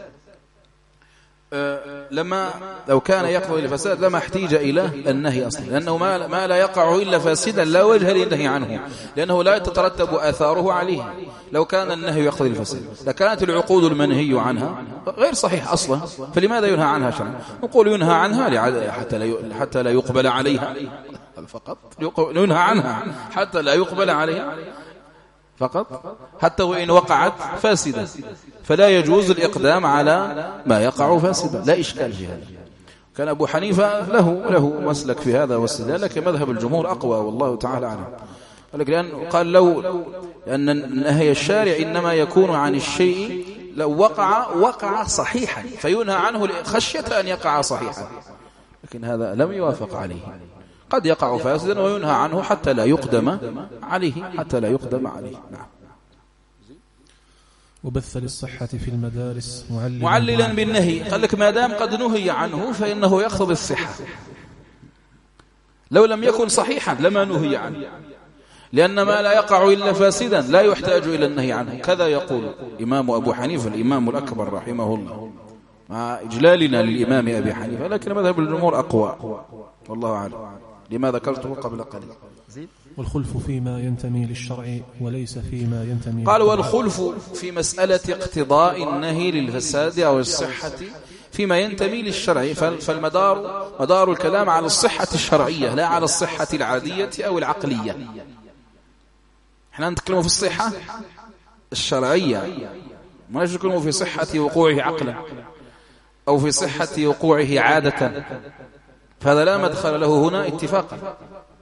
لما احتيج إلى النهي أصلا، لأنه ما لا يقع إلا فاسدا لا وجه للنهي عنه، لأنه لا تترتب آثاره عليه. لو كان النهي يقتضي الفساد لكانت العقود المنهي عنها غير صحيح أصلا، فلماذا ينهى عنها شرعا؟ نقول ينهى عنها حتى لا يقبل عليها فقط، ينهى عنها حتى لا يقبل عليها فقط، حتى وإن وقعت فاسدة، فلا يجوز الإقدام على ما يقع فاسدا، لا إشكال في هذا. كان أبو حنيفة له مسلك في هذا واستدلال، لكن مذهب الجمهور أقوى والله تعالى أعلم. قال لأن النهي الشارع إنما يكون عن الشيء لو وقع صحيحا فينهى عنه خشية أن يقع صحيحا، لكن هذا لم يوافق عليه، قد يقع فاسدا وينهى عنه حتى لا يقدم عليه. نعم. وبث للصحة في المدارس معللا بالنهي، قال لك ما دام قد نهي عنه فإنه يقتضي الصحة. لو لم يكن صحيحا لما نهي عنه، لأن ما لا يقع إلا فاسدا لا يحتاج إلى النهي عنه. كذا يقول إمام أبو حنيفة الإمام الأكبر رحمه الله، مع إجلالنا للإمام أبي حنيفة، لكن مذهب الجمهور أقوى والله أعلم، لما ذكرته قبل قليل. والخلف فيما ينتمي للشرع وليس فيما ينتمي. قال والخلف في مسألة اقتضاء النهي للفساد أو الصحة فيما ينتمي للشرع، مدار الكلام على الصحة الشرعية لا على الصحة العادية أو العقلية. احنا نتكلم في الصحة الشرعية، ما نتكلم في صحة وقوعه عقلا أو في صحة وقوعه عادة، فهذا لا مدخل له هنا اتفاقا،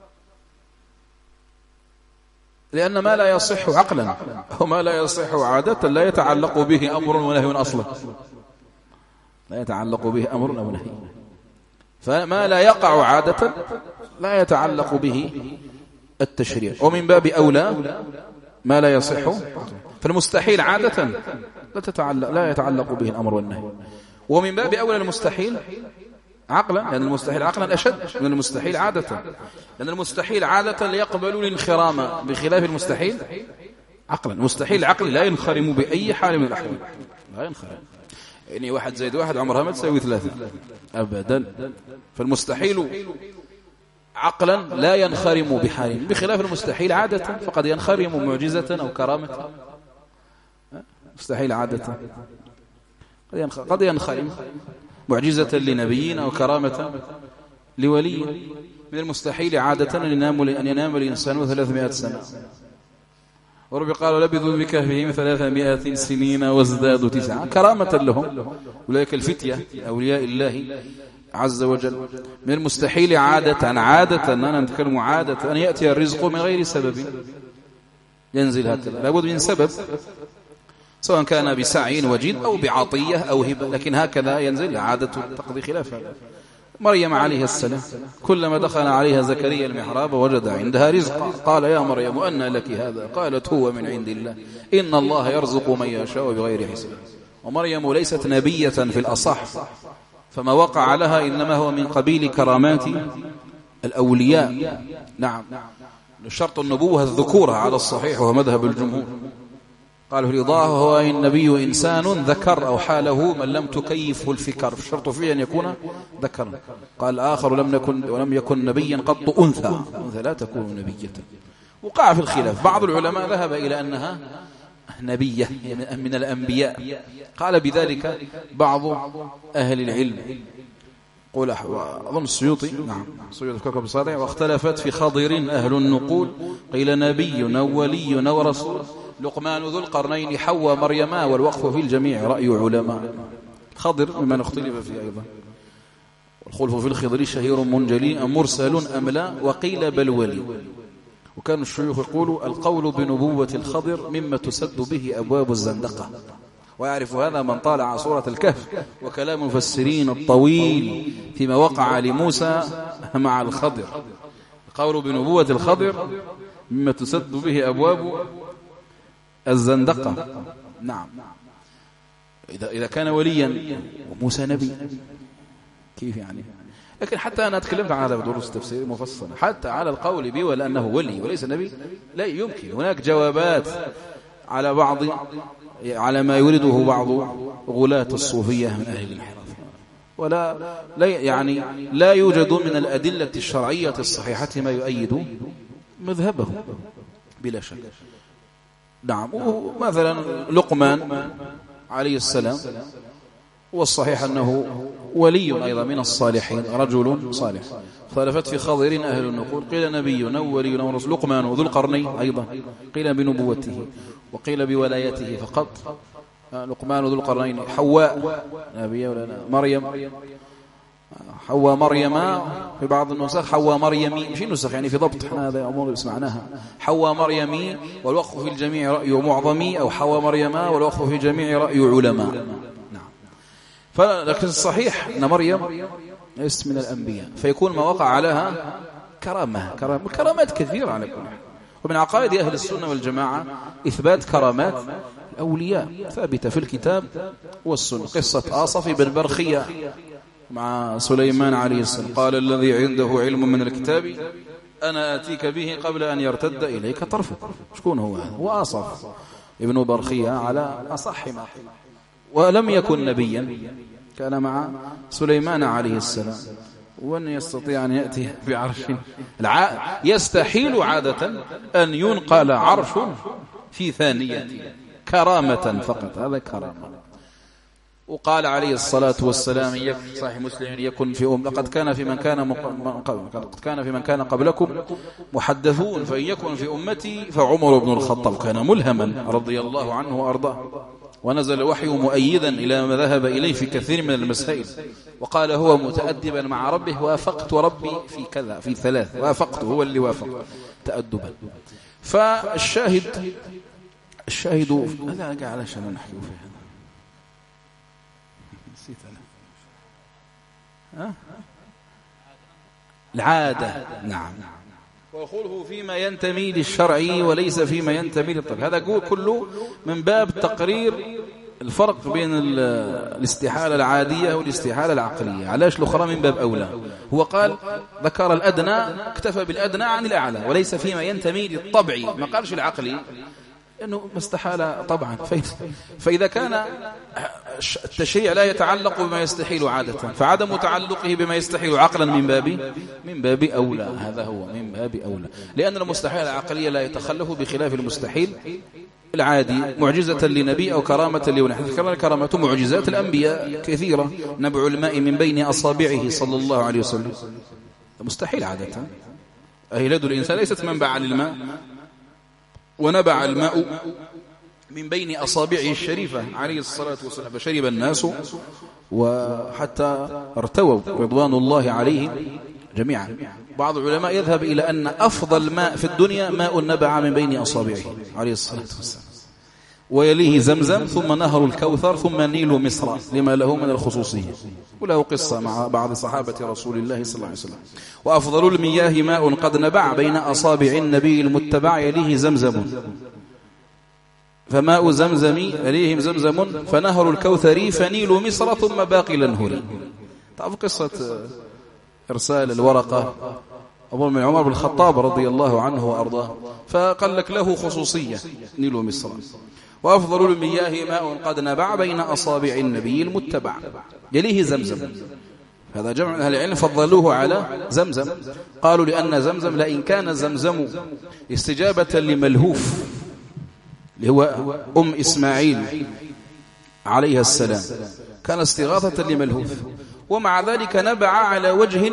لأن ما لا يصح عقلا أو ما لا يصح عادة لا يتعلق به أمر ونهي أصلا، لا يتعلق به أمر أو نهي. فما لا يقع عادة لا يتعلق به التشريع، ومن باب أولى ما لا يصح. فالمستحيل عادة لا يتعلق به الأمر والنهي، ومن باب أولى المستحيل عقلا، لأن المستحيل عقلا أشد من المستحيل عادة، لأن المستحيل عادة يقبل الانخرام بخلاف المستحيل عقلا. المستحيل عقلي لا ينخرم بأي حال من الأحوال، لا ينخرم، يعني 1 زائد 1 عمرها ما تساوي 3 أبدا. فالمستحيل عقلا لا ينخرم بحال، بخلاف المستحيل عادة فقد ينخرم معجزة أو كرامة. مستحيل عادة قد ينخرم معجزة لنبي أو كرامة لولي. من المستحيل عادة أن ينام الإنسان 300 سنة، ورب قالوا لبثوا بكهفهم 300 سنين وازدادوا 9 كرامة لهم، أولئك الفتية أولياء الله عز وجل. من المستحيل عادة أننا نتكلم عادة أن يأتي الرزق من غير سبب، ينزل هكذا، لابد من سبب، سواء كان بسعي وجد أو بعطية أو هبة، لكن هكذا ينزل عادة تقضي خلاف هذا. مريم عليه السلام كلما دخل عليها زكريا المحراب وجد عندها رزقا قال يا مريم أنى لك هذا؟ قالت هو من عند الله إن الله يرزق من يشاء بغير حساب. ومريم ليست نبية في الأصح، فما وقع لها إنما هو من قبيل كرامات الأولياء. نعم، شرط النبوة الذكورة على الصحيح وهو مذهب الجمهور. قالوا رضاه هو النبي إنسان ذكر أو حاله من لم تكيفه الفكر، الشرط فيه أن يكون ذكر. قال آخر ولم يكن نبيا قط أنثى لا تكون نبية. وقع في الخلاف، بعض العلماء ذهب إلى أنها نبية من الأنبياء، قال بذلك بعض أهل العلم، قول أظن السيوطي، نعم السيوطي في كوكب الصادع، واختلفت في خضر أهل النقول، قيل نبي أو ولي أو رسول، لقمان ذو القرنين حوى مريما، والوقف في الجميع رأي علماء. خضر ممن اختلف فيه أيضا، والخلف في الخضر شهير منجلي مرسل أم لا، وقيل بل ولي. وكان الشيوخ يقولوا القول بنبوة الخضر مما تسد به أبواب الزندقة، ويعرف هذا من طالع سورة الكهف وكلام المفسرين الطويل فيما وقع لموسى مع الخضر. القول بنبوة الخضر مما تسد به أبواب الزندقة. نعم، إذا كان وليا وموسى نبي كيف يعني؟ لكن حتى أنا تكلمت عن هذا بدروس تفسير مفصلة، حتى على القول به ولأنه ولي وليس نبي لا يمكن. هناك جوابات على ما يريده بعض غلاة الصوفية من أهل الانحراف، لا يوجد من الأدلة الشرعية الصحيحة ما يؤيد مذهبه بلا شك. نعم، مثلا لقمان عليه السلام والصحيح أنه ولي أيضا من الصالحين، رجل صالح. خالفت في خضر أهل النقول، قيل نبي أو ولي أو رسول. لقمان وذو القرنين أيضا قيل بنبوته وقيل بولايته فقط. لقمان وذو القرنين. حواء نبي ولا مريم، حواء مريم في بعض النسخ، حواء مريمي، مش النسخ يعني في ضبط، احنا هذا أمور سمعناها. حواء مريمي والوقف في الجميع رأي معظمي، أو حواء مريم والوقف في الجميع رأي علماء. لكن الصحيح أن مريم ليست من الأنبياء، فيكون ما وقع عليها كرامات كثيرة على كل حال. ومن عقائد أهل السنة والجماعة إثبات كرامات الأولياء ثابتة في الكتاب والسنة. قصة آصف بن برخية مع سليمان عليه السلام قال الذي عنده علم من الكتاب أنا آتيك به قبل أن يرتد إليك طرفك. شكون هو هذا؟ هو آصف ابن برخية على أصح ما، ولم يكن نبيا، كان مع سليمان عليه السلام. وأن يستطيع أن يأتي بعرش يستحيل عادة أن ينقل عرش في ثانية، كرامة فقط، هذا كرامة. وقال عليه الصلاة والسلام صحيح مسلم يكن في لقد كان في من كان قبلكم محدثون، فإن يكن في أمتي فعمر بن الخطاب. كان ملهما رضي الله عنه وأرضاه، ونزل وحي مؤيدا إلى ما ذهب إليه في كثير من المسائل. وقال هو متأدبا مع ربه وافقت ربي في كذا في ثلاث، وافقته، هو اللي وافق تأدبا. فالشاهد هذا قاعد علشان نحكي فيه، نسيت أنا العادة. نعم. ويقوله فيما ينتمي للشرع وليس فيما ينتمي للطبع. هذا كله من باب تقرير الفرق بين الاستحالة العادية والاستحالة العقلية. علاش الأخرى من باب أولى؟ هو قال ذكر الأدنى، اكتفى بالأدنى عن الأعلى، وليس فيما ينتمي للطبع، ما قالش العقلي إنه مستحال طبعا. فإذا كان التشريع لا يتعلق بما يستحيل عادة، فعدم تعلقه بما يستحيل عقلا من باب أولى. هذا هو من باب أولى، لأن المستحيل العقلية لا يتخلف بخلاف المستحيل العادي. معجزة لنبي أو كرامة لونحن ذكرنا الكرامة معجزات الأنبياء كثيرة. نبع الماء من بين أصابعه صلى الله عليه وسلم مستحيل عادة. يد الإنسان ليست منبعا للماء، ونبع الماء من بين أصابعه الشريفة عليه الصلاة والسلام، فشرب الناس وحتى ارتووا رضوان الله عليهم جميعا. بعض العلماء يذهب إلى أن أفضل ماء في الدنيا ماء نبع من بين أصابعه عليه الصلاة والسلام، ويليه زمزم، ثم نهر الكوثر، ثم نيل مصر لما له من الخصوصية. وله قصة مع بعض صحابة رسول الله صلى الله عليه وسلم. وأفضل المياه ماء قد نبع بين أصابع النبي المتبع يليه زمزم، فماء زمزم يليه زمزم، فنهر الكوثر، فنيل مصر، ثم باقي الأنهر. تعرف قصة إرسال الورقة أبو من عمر بن الخطاب رضي الله عنه وأرضاه، فقال لك له خصوصية نيل مصر. وأفضل المياه ماء قد نبع بين أصابع النبي المتبع يليه زمزم. هذا جمع أهل العلم فضلوه على زمزم، قالوا لأن زمزم لئن كان زمزم استجابة لملهوف اللي هو إسماعيل عليها السلام، كان استغاثة لملهوف، ومع ذلك نبع على وجه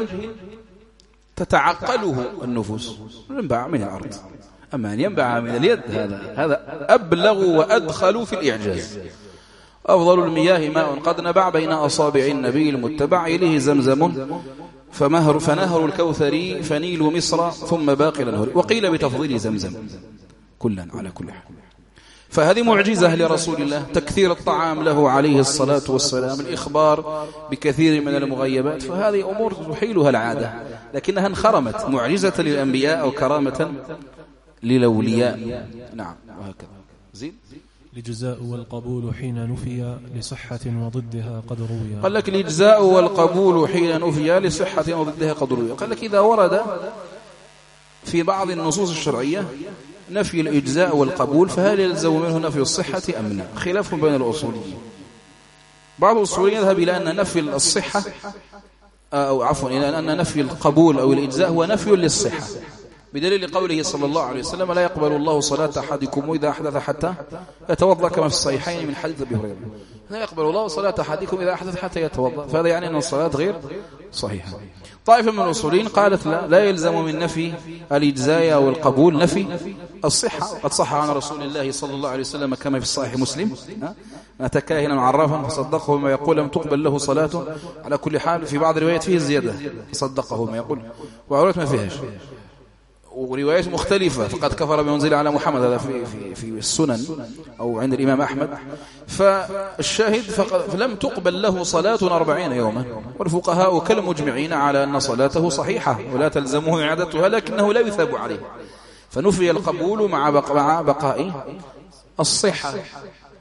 تتعقله النفوس، ينبع من الأرض. أما أن ينبع من اليد هذا أبلغ وأدخل في الإعجاز. أفضل المياه ماء قد نبع بين أصابع النبي المتبع إليه زمزم، فنهر الكوثر، فنيل مصر، ثم باقي الأنهار. وقيل بتفضيل زمزم كلا على كل حال. فهذه معجزة لرسول الله، تكثير الطعام له عليه الصلاة والسلام، الإخبار بكثير من المغيبات. فهذه أمور تحيلها العادة، لكنها انخرمت معجزة للأنبياء أو كرامة للأولياء. نعم، وهكذا. زين. الإجزاء والقبول حين نفي لصحة وضدها قد روي. قال لك الإجزاء والقبول حين نفي لصحة وضدها قد روي. قال لك إذا ورد في بعض النصوص الشرعية نفي الإجزاء والقبول، فهل يلزم منه نفي الصحة أم لا؟ خلاف بين الأصوليين. بعض الأصوليين يذهب إلى أن نفي الصحة أو عفوا إلى أن نفي القبول أو الإجزاء هو نفي للصحة، بدليل قوله صلى الله عليه وسلم لا يقبل الله صلاة أحدكم إذا أحدث حتى يتوضأ، كما في الصحيحين من حديث أبي هريرة لا يقبل الله صلاة أحدكم إذا أحدث حتى يتوضأ. فهذا يعني أن الصلاة غير صحيحة. طائفة من الأصوليين قالت لا يلزم من نفي الإجزاء أو القبول نفي الصحة. قد صح عن رسول الله صلى الله عليه وسلم كما في الصحيح مسلم أتى كاهنا عرافا فصدقه بما يقول لم تقبل له صلاته. على كل حال في بعض الروايات فيه الزيادة فصدقه بما يقول، وعروات ما فيهاش، وروايات مختلفة فقد كفر بما أنزل على محمد. هذا في السنن أو عند الإمام أحمد. فالشاهد فلم تقبل له صلاة 40 يوما، والفقهاء كالمجمعين على أن صلاته صحيحة ولا تلزمه إعادتها، لكنه لا يثاب عليه. فنفي القبول مع بقاء الصحة.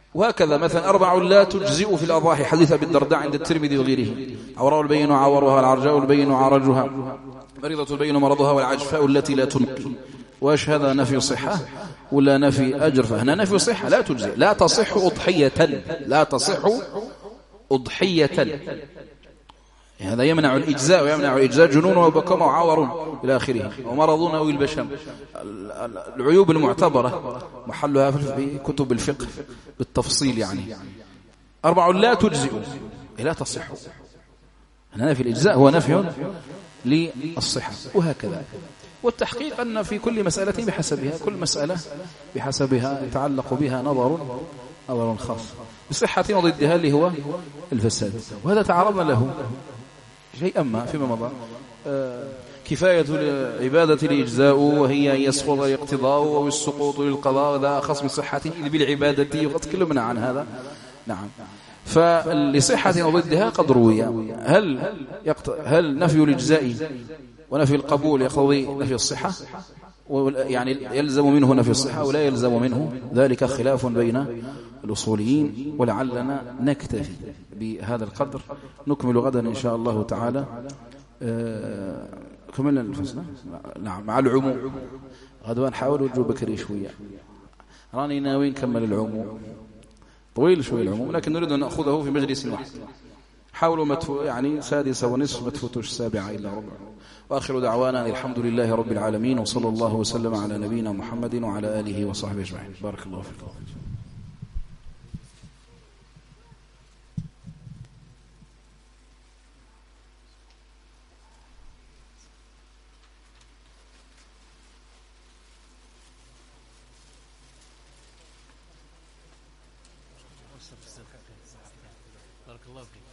وهكذا مثلا 4 لا تجزئ في الأضاحي حديث أبي الدرداء عند الترمذي وغيره: عوراء البين عورها، العرجاء البين عرجها، مريضة البين مرضها، والعجفاء التي لا تنقي. واش هذا نفي صحة ولا نفي أجر؟ فهنا نفي صحة، لا تجزئ، لا تصح أضحية، لا تصح أضحية. هذا يمنع الإجزاء، ويمنع الإجزاء جنون وبكم وعور إلى آخره، ومرض أو البشم. العيوب المعتبرة محلها في كتب الفقه بالتفصيل يعني. 4 لا تجزئ، لا تصح. هنا نفي الإجزاء هو نفي للصحة، وهكذا. والتحقيق أن في كل مسألة بحسبها، كل مسألة بحسبها يتعلق بها نظر خاص بصحة وضدها اللي هو الفساد. وهذا تعرضنا له شيئا ما فيما مضى. كفاية العبادة الإجزاء، وهي أن يسقط الاقتضاء أو السقوط للقضاء، وذا أخص من صحة إذ بالعبادة، وقد تكلمنا عن هذا. نعم. فلصحة وضدها قد روي. هل نفي الإجزاء ونفي القبول يقضي نفي الصحة؟ يعني يلزم منه نفي الصحة ولا يلزم منه؟ ذلك خلاف بين الأصوليين. ولعلنا نكتفي بهذا القدر، نكمل غدا إن شاء الله تعالى. كملنا الفصل. نعم، مع العموم. غدا نحاول وجه بكري شوية، راني ناوي نكمل العموم، طويل شوي العموم، لكن نريد أن نأخذه في مجلس واحد. حاولوا يعني 6:30 ما تفوتوش 7 إلا ربع. وآخر دعوانا الحمد لله رب العالمين، وصلى الله وسلم على نبينا محمد وعلى آله وصحبه أجمعين. بارك الله فيكم. بارك الله فيك.